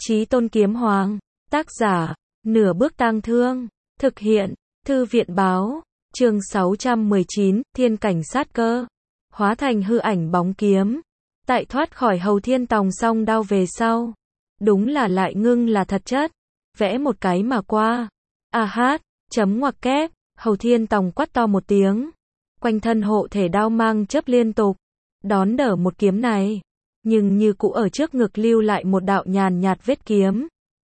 Chí Tôn Kiếm Hoàng. Tác giả, Nửa Bước Tang Thương. Thực hiện, Thư viện báo. Chương 619, Thiên Cảnh Sát Cơ. Hóa thành hư ảnh bóng kiếm. Tại thoát khỏi Hầu Thiên Tòng song đao về sau. Đúng là lại ngưng là thật chất. Vẽ một cái mà qua. A hát, chấm ngoặc kép. Hầu Thiên Tòng quát to một tiếng. Quanh thân hộ thể đao mang chớp liên tục. Đón đỡ một kiếm này. Nhưng như cũ ở trước ngực lưu lại một đạo nhàn nhạt vết kiếm.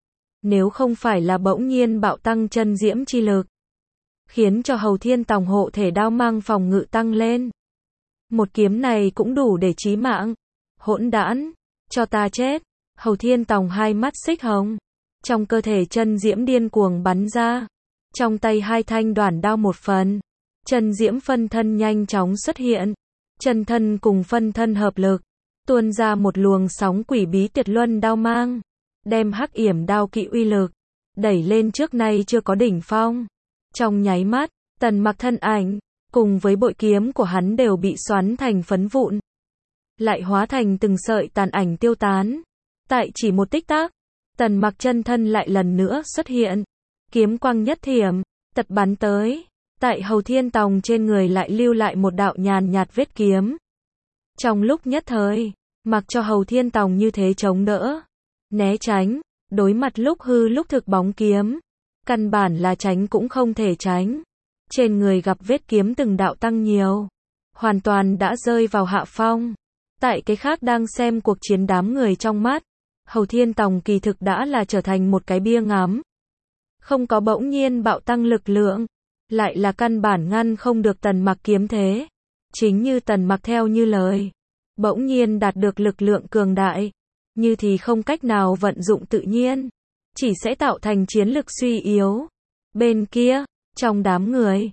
Nếu không phải là bỗng nhiên bạo tăng chân diễm chi lực. Khiến cho Hầu Thiên Tòng hộ thể đao mang phòng ngự tăng lên. Một kiếm này cũng đủ để chí mạng. Hỗn đản, cho ta chết. Hầu Thiên Tòng hai mắt xích hồng. Trong cơ thể chân diễm điên cuồng bắn ra. Trong tay hai thanh đoản đao một phần. Chân diễm phân thân nhanh chóng xuất hiện. Chân thân cùng phân thân hợp lực. Tuôn ra một luồng sóng quỷ bí tuyệt luân đao mang. Đem hắc yểm đao kỵ uy lực. Đẩy lên trước nay chưa có đỉnh phong. Trong nháy mắt, Tần Mặc thân ảnh. Cùng với bội kiếm của hắn đều bị xoắn thành phấn vụn. Lại hóa thành từng sợi tàn ảnh tiêu tán. Tại chỉ một tích tắc. Tần Mặc chân thân lại lần nữa xuất hiện. Kiếm quang nhất thiểm. Tật bắn tới. Tại Hầu Thiên Tòng trên người lại lưu lại một đạo nhàn nhạt vết kiếm. Trong lúc nhất thời, mặc cho Hầu Thiên Tòng như thế chống đỡ, né tránh, đối mặt lúc hư lúc thực bóng kiếm, căn bản là tránh cũng không thể tránh. Trên người gặp vết kiếm từng đạo tăng nhiều, hoàn toàn đã rơi vào hạ phong. Tại cái khác đang xem cuộc chiến đám người trong mắt, Hầu Thiên Tòng kỳ thực đã là trở thành một cái bia ngắm. Không có bỗng nhiên bạo tăng lực lượng, lại là căn bản ngăn không được Tần Mặc kiếm thế. Chính như Tần Mặc theo như lời, bỗng nhiên đạt được lực lượng cường đại, như thì không cách nào vận dụng tự nhiên, chỉ sẽ tạo thành chiến lực suy yếu. Bên kia, trong đám người,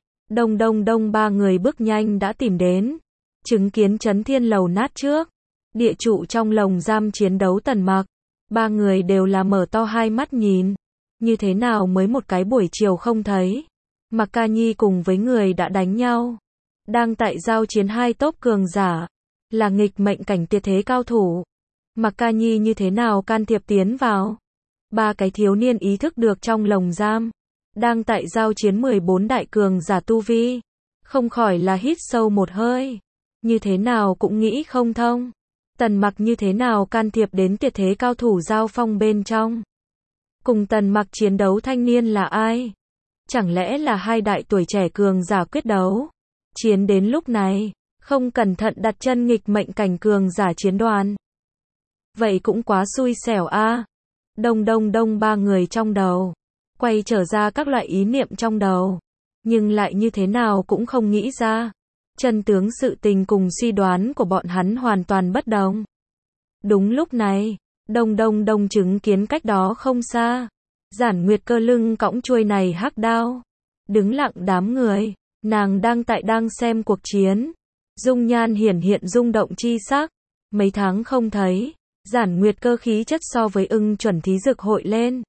đông ba người bước nhanh đã tìm đến, chứng kiến Chấn Thiên Lầu nát trước, địa trụ trong lồng giam chiến đấu Tần Mặc, ba người đều là mở to hai mắt nhìn, như thế nào mới một cái buổi chiều không thấy. Mặc Ca Nhi cùng với người đã đánh nhau. Đang tại giao chiến hai tốp cường giả. Là nghịch mệnh cảnh tuyệt thế cao thủ. Mặc Ca Nhi như thế nào can thiệp tiến vào. Ba cái thiếu niên ý thức được trong lồng giam. Đang tại giao chiến 14 đại cường giả tu vi. Không khỏi là hít sâu một hơi. Như thế nào cũng nghĩ không thông. Tần Mặc như thế nào can thiệp đến tuyệt thế cao thủ giao phong bên trong. Cùng Tần Mặc chiến đấu thanh niên là ai? Chẳng lẽ là hai đại tuổi trẻ cường giả quyết đấu? Chiến đến lúc này, không cẩn thận đặt chân nghịch mệnh cảnh cường giả chiến đoàn. Vậy cũng quá xui xẻo a. Đông ba người trong đầu. Quay trở ra các loại ý niệm trong đầu. Nhưng lại như thế nào cũng không nghĩ ra. Chân tướng sự tình cùng suy đoán của bọn hắn hoàn toàn bất đồng. Đúng lúc này, đông chứng kiến cách đó không xa. Giản Nguyệt Cơ lưng cõng chuôi này hắc đao. Đứng lặng đám người. Nàng đang xem cuộc chiến. Dung nhan hiển hiện rung động chi sắc. Mấy tháng không thấy. Giản Nguyệt Cơ khí chất so với ưng chuẩn thí dực hội lên.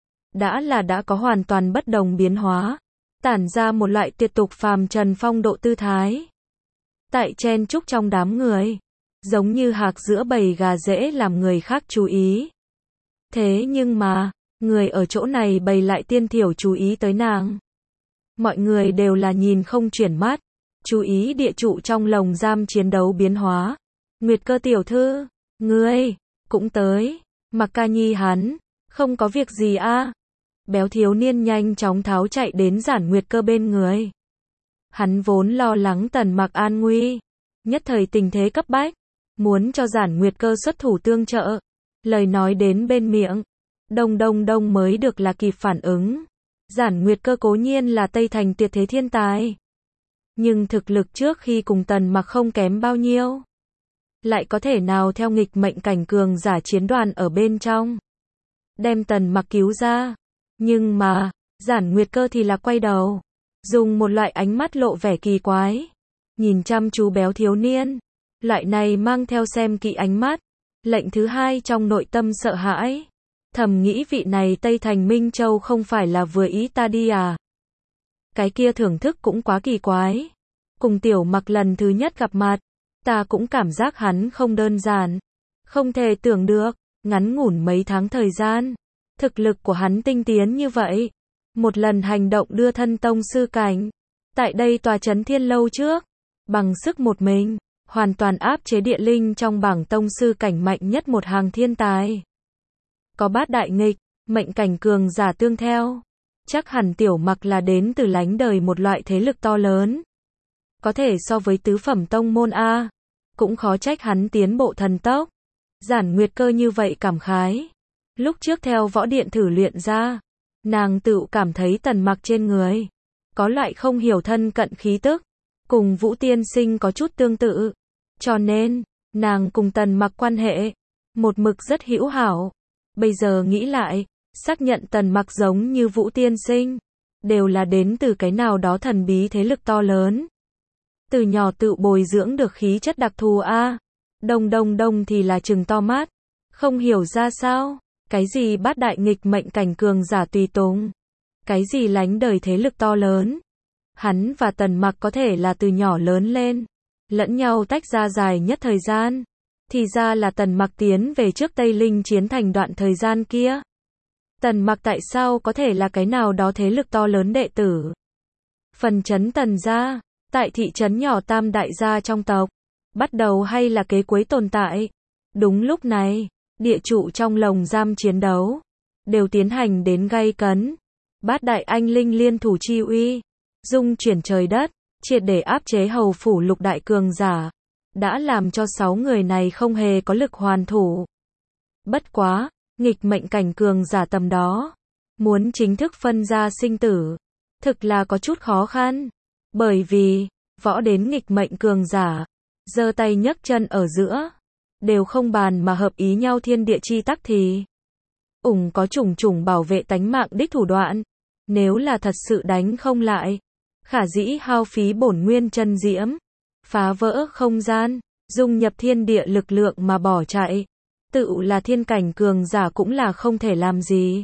Đã có hoàn toàn bất đồng biến hóa. Tản ra một loại tuyệt tục phàm trần phong độ tư thái. Tại chen chúc trong đám người. Giống như hạc giữa bầy gà dễ làm người khác chú ý. Thế nhưng mà, người ở chỗ này bày lại tiên thiểu chú ý tới nàng. Mọi người đều là nhìn không chuyển mắt. Chú ý địa trụ trong lồng giam chiến đấu biến hóa. Nguyệt Cơ tiểu thư, ngươi cũng tới. Mặc Ca Nhi hắn, không có việc gì a. Béo thiếu niên nhanh chóng tháo chạy đến Giản Nguyệt Cơ bên người. Hắn vốn lo lắng Tần Mặc an nguy. Nhất thời tình thế cấp bách. Muốn cho Giản Nguyệt Cơ xuất thủ tương trợ. Lời nói đến bên miệng. Đông mới được là kịp phản ứng. Giản Nguyệt Cơ cố nhiên là Tây Thành tuyệt thế thiên tài. Nhưng thực lực trước khi cùng Tần Mặc không kém bao nhiêu. Lại có thể nào theo nghịch mệnh cảnh cường giả chiến đoàn ở bên trong. Đem Tần Mặc cứu ra. Nhưng mà, Giản Nguyệt Cơ thì là quay đầu. Dùng một loại ánh mắt lộ vẻ kỳ quái. Nhìn chăm chú béo thiếu niên. Loại này mang theo xem kỹ ánh mắt. Lệnh thứ hai trong nội tâm sợ hãi. Thầm nghĩ vị này Tây Thành Minh Châu không phải là vừa ý ta đi à. Cái kia thưởng thức cũng quá kỳ quái. Cùng Tiểu Mặc lần thứ nhất gặp mặt. Ta cũng cảm giác hắn không đơn giản. Không thể tưởng được. ngắn ngủn mấy tháng thời gian, thực lực của hắn tinh tiến như vậy. Một lần hành động đưa thân tông sư cảnh, tại đây tòa trấn thiên lâu trước, bằng sức một mình, hoàn toàn áp chế địa linh trong bảng tông sư cảnh mạnh nhất một hàng thiên tài. Có bát đại nghịch, mệnh cảnh cường giả tương theo. Chắc hẳn Tiểu Mặc là đến từ lánh đời một loại thế lực to lớn. Có thể so với tứ phẩm tông môn A. Cũng khó trách hắn tiến bộ thần tốc. Giản Nguyệt Cơ như vậy cảm khái. Lúc trước theo võ điện thử luyện ra, nàng tự cảm thấy Tần Mặc trên người có loại không hiểu thân cận khí tức, cùng Vũ tiên sinh có chút tương tự. Cho nên, nàng cùng Tần Mặc quan hệ một mực rất hữu hảo. Bây giờ nghĩ lại, xác nhận Tần Mặc giống như Vũ tiên sinh, đều là đến từ cái nào đó thần bí thế lực to lớn. Từ nhỏ tự bồi dưỡng được khí chất đặc thù a. Đông thì là trừng to mắt, không hiểu ra sao, cái gì bát đại nghịch mệnh cảnh cường giả tùy tùng, cái gì lánh đời thế lực to lớn. Hắn và Tần Mặc có thể là từ nhỏ lớn lên, lẫn nhau tách ra dài nhất thời gian, thì ra là Tần Mặc tiến về trước Tây Linh chiến thành đoạn thời gian kia. Tần Mặc tại sao có thể là cái nào đó thế lực to lớn đệ tử? Phần trấn Tần gia, tại thị trấn nhỏ tam đại gia trong tộc, bắt đầu hay là kế cuối tồn tại? Đúng lúc này, địa trụ trong lồng giam chiến đấu đều tiến hành đến gay cấn. Bát đại anh linh liên thủ chi uy, dung chuyển trời đất, triệt để áp chế hầu phủ lục đại cường giả, đã làm cho 6 người này không hề có lực hoàn thủ. Bất quá, nghịch mệnh cảnh cường giả tầm đó, muốn chính thức phân ra sinh tử, thực là có chút khó khăn. Bởi vì, võ đến nghịch mệnh cường giả, giơ tay nhấc chân ở giữa, đều không bàn mà hợp ý nhau thiên địa chi tắc thì có trùng bảo vệ tánh mạng đích thủ đoạn. Nếu là thật sự đánh không lại, khả dĩ hao phí bổn nguyên chân diễm, phá vỡ không gian, dung nhập thiên địa lực lượng mà bỏ chạy. Tự là thiên cảnh cường giả cũng là không thể làm gì.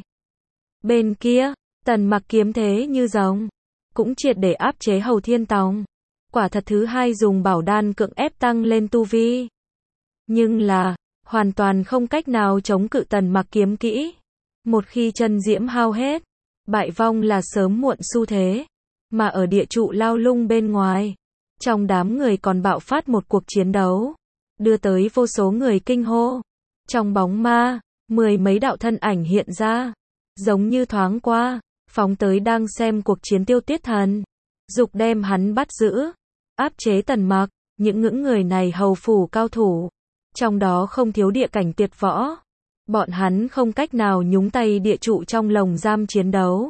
Bên kia, Tần Mặc kiếm thế như rồng, cũng triệt để áp chế Hầu Thiên Tòng. Quả thật thứ hai dùng bảo đan cưỡng ép tăng lên tu vi. Nhưng là, hoàn toàn không cách nào chống cự Tần Mặc kiếm kỹ. Một khi chân diễm hao hết, bại vong là sớm muộn xu thế. Mà ở địa trụ lao lung bên ngoài, trong đám người còn bạo phát một cuộc chiến đấu, đưa tới vô số người kinh hô. Trong bóng ma, 10 mấy đạo thân ảnh hiện ra, giống như thoáng qua, phóng tới đang xem cuộc chiến Tiêu Tiết Thần, dục đem hắn bắt giữ, áp chế Tần Mặc. Những người này hầu phủ cao thủ, trong đó không thiếu địa cảnh tuyệt võ. Bọn hắn không cách nào nhúng tay địa trụ trong lồng giam chiến đấu,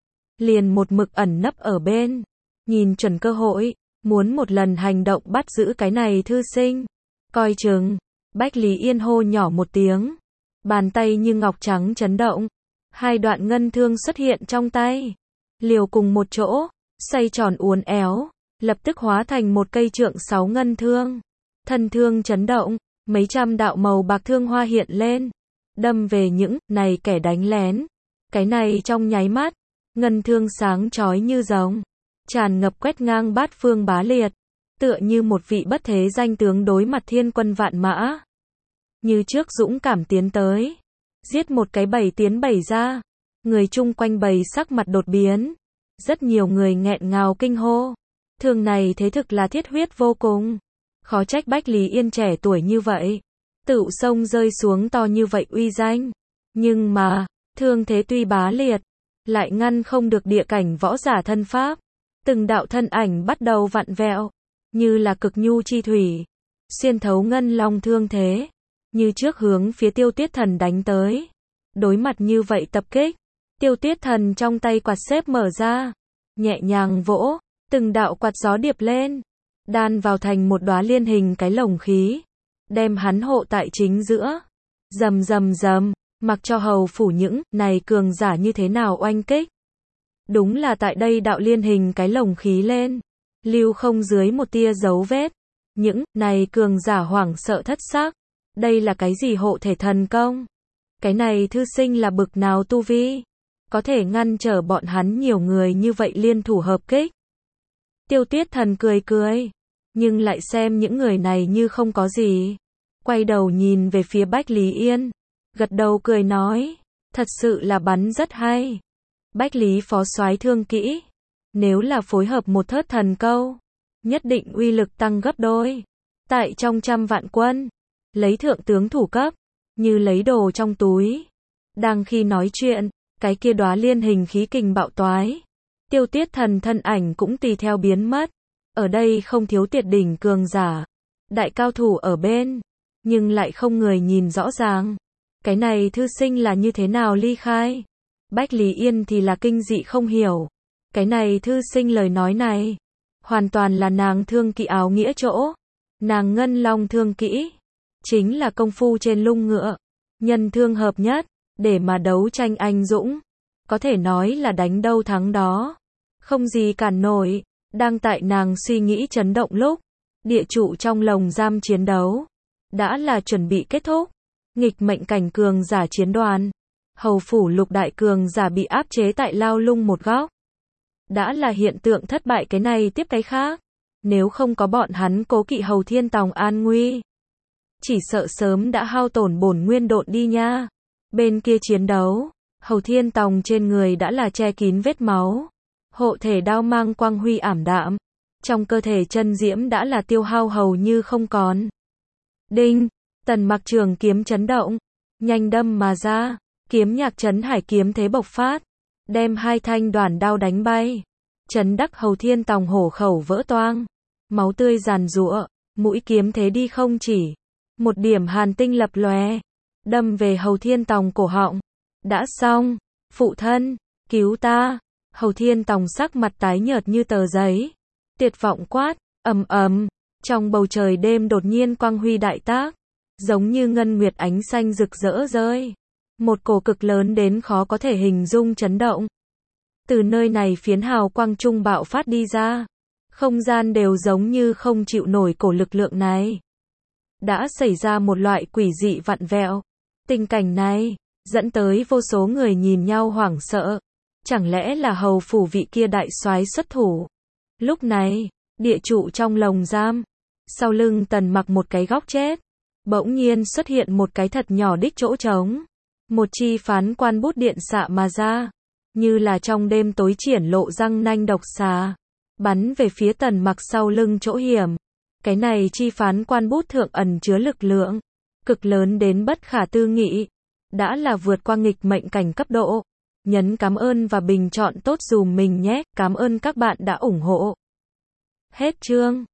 liền một mực ẩn nấp ở bên, nhìn chuẩn cơ hội, muốn một lần hành động bắt giữ cái này thư sinh. Coi chừng. Bách Lý Yên hô nhỏ một tiếng, bàn tay như ngọc trắng chấn động, hai đoạn ngân thương xuất hiện trong tay, liều cùng một chỗ, xoay tròn uốn éo, lập tức hóa thành một cây trượng 6 ngân thương. Thân thương chấn động, mấy trăm đạo màu bạc thương hoa hiện lên, đâm về những này kẻ đánh lén. Cái này trong nháy mắt, ngân thương sáng chói như rồng, tràn ngập quét ngang bát phương bá liệt, tựa như một vị bất thế danh tướng đối mặt thiên quân vạn mã. Như trước dũng cảm tiến tới, giết một cái 7 tiến 7 ra. Người chung quanh bầy sắc mặt đột biến, rất nhiều người nghẹn ngào kinh hô. Thương này thế thực là thiết huyết vô cùng. Khó trách Bách Lý Yên trẻ tuổi như vậy, tự sông rơi xuống to như vậy uy danh. Nhưng mà, thương thế tuy bá liệt, lại ngăn không được địa cảnh võ giả thân pháp. Từng đạo thân ảnh bắt đầu vặn vẹo, như là cực nhu chi thủy, xuyên thấu ngân long thương thế, như trước hướng phía Tiêu Tiết Thần đánh tới. Đối mặt như vậy tập kích, Tiêu Tiết Thần trong tay quạt xếp mở ra, nhẹ nhàng vỗ, từng đạo quạt gió điệp lên, đan vào thành một đóa liên hình cái lồng khí, đem hắn hộ tại chính giữa. Rầm rầm rầm, mặc cho hầu phủ những này cường giả như thế nào oanh kích. Đúng là tại đây đạo liên hình cái lồng khí lên, lưu không dưới một tia dấu vết. Những này cường giả hoảng sợ thất xác. Đây là cái gì hộ thể thần công? Cái này thư sinh là bực nào tu vi? Có thể ngăn trở bọn hắn nhiều người như vậy liên thủ hợp kích. Tiêu Tiết Thần cười cười, nhưng lại xem những người này như không có gì. Quay đầu nhìn về phía Bách Lý Yên, gật đầu cười nói, thật sự là bắn rất hay. Bách Lý phó soái thương kỹ, nếu là phối hợp một thớt thần câu, nhất định uy lực tăng gấp đôi. Tại trong trăm vạn quân, lấy thượng tướng thủ cấp, như lấy đồ trong túi. Đang khi nói chuyện, cái kia đóa liên hình khí kình bạo toái. Tiêu Tiết Thần thân ảnh cũng tùy theo biến mất. Ở đây không thiếu tuyệt đỉnh cường giả, đại cao thủ ở bên, nhưng lại không người nhìn rõ ràng. Cái này thư sinh là như thế nào ly khai? Bách Lý Yên thì là kinh dị không hiểu. Cái này thư sinh lời nói này, hoàn toàn là nàng thương kỹ áo nghĩa chỗ. Nàng ngân long thương kỹ, chính là công phu trên lung ngựa, nhân thương hợp nhất, để mà đấu tranh anh dũng. Có thể nói là đánh đâu thắng đó, không gì cản nổi. Đang tại nàng suy nghĩ chấn động lúc, địa trụ trong lồng giam chiến đấu, đã là chuẩn bị kết thúc. Nghịch mệnh cảnh cường giả chiến đoàn, hầu phủ lục đại cường giả bị áp chế tại lao lung một góc. Đã là hiện tượng thất bại cái này tiếp cái khác. Nếu không có bọn hắn cố kỵ Hầu Thiên Tòng an nguy, chỉ sợ sớm đã hao tổn bổn nguyên độn đi nha. Bên kia chiến đấu, Hầu Thiên Tòng trên người đã là che kín vết máu, hộ thể đao mang quang huy ảm đạm, trong cơ thể chân diễm đã là tiêu hao hầu như không còn. Đinh, Tần Mặc trường kiếm chấn động, nhanh đâm mà ra, kiếm nhạc chấn hải kiếm thế bộc phát, đem hai thanh đoản đao đánh bay. Chấn đắc Hầu Thiên Tòng hổ khẩu vỡ toang, máu tươi giàn giụa, mũi kiếm thế đi không chỉ. Một điểm hàn tinh lập lòe, đâm về Hầu Thiên Tòng cổ họng. Đã xong, phụ thân, cứu ta. Hầu Thiên Tòng sắc mặt tái nhợt như tờ giấy, tuyệt vọng quát, ầm ầm, trong bầu trời đêm đột nhiên quang huy đại tác, giống như ngân nguyệt ánh xanh rực rỡ rơi. Một cổ cực lớn đến khó có thể hình dung chấn động. Từ nơi này phiến hào quang trung bạo phát đi ra, không gian đều giống như không chịu nổi cổ lực lượng này. Đã xảy ra một loại quỷ dị vặn vẹo. Tình cảnh này dẫn tới vô số người nhìn nhau hoảng sợ. Chẳng lẽ là hầu phủ vị kia đại soái xuất thủ? Lúc này, địa trụ trong lồng giam, sau lưng Tần Mặc một cái góc chết, bỗng nhiên xuất hiện một cái thật nhỏ đích chỗ trống. Một chi phán quan bút điện xạ mà ra, như là trong đêm tối triển lộ răng nanh độc xà, bắn về phía Tần Mặc sau lưng chỗ hiểm. Cái này chi phán quan bút thượng ẩn chứa lực lượng cực lớn đến bất khả tư nghị, đã là vượt qua nghịch mệnh cảnh cấp độ. Nhấn cảm ơn và bình chọn tốt dùm mình nhé. Cảm ơn các bạn đã ủng hộ. Hết chương.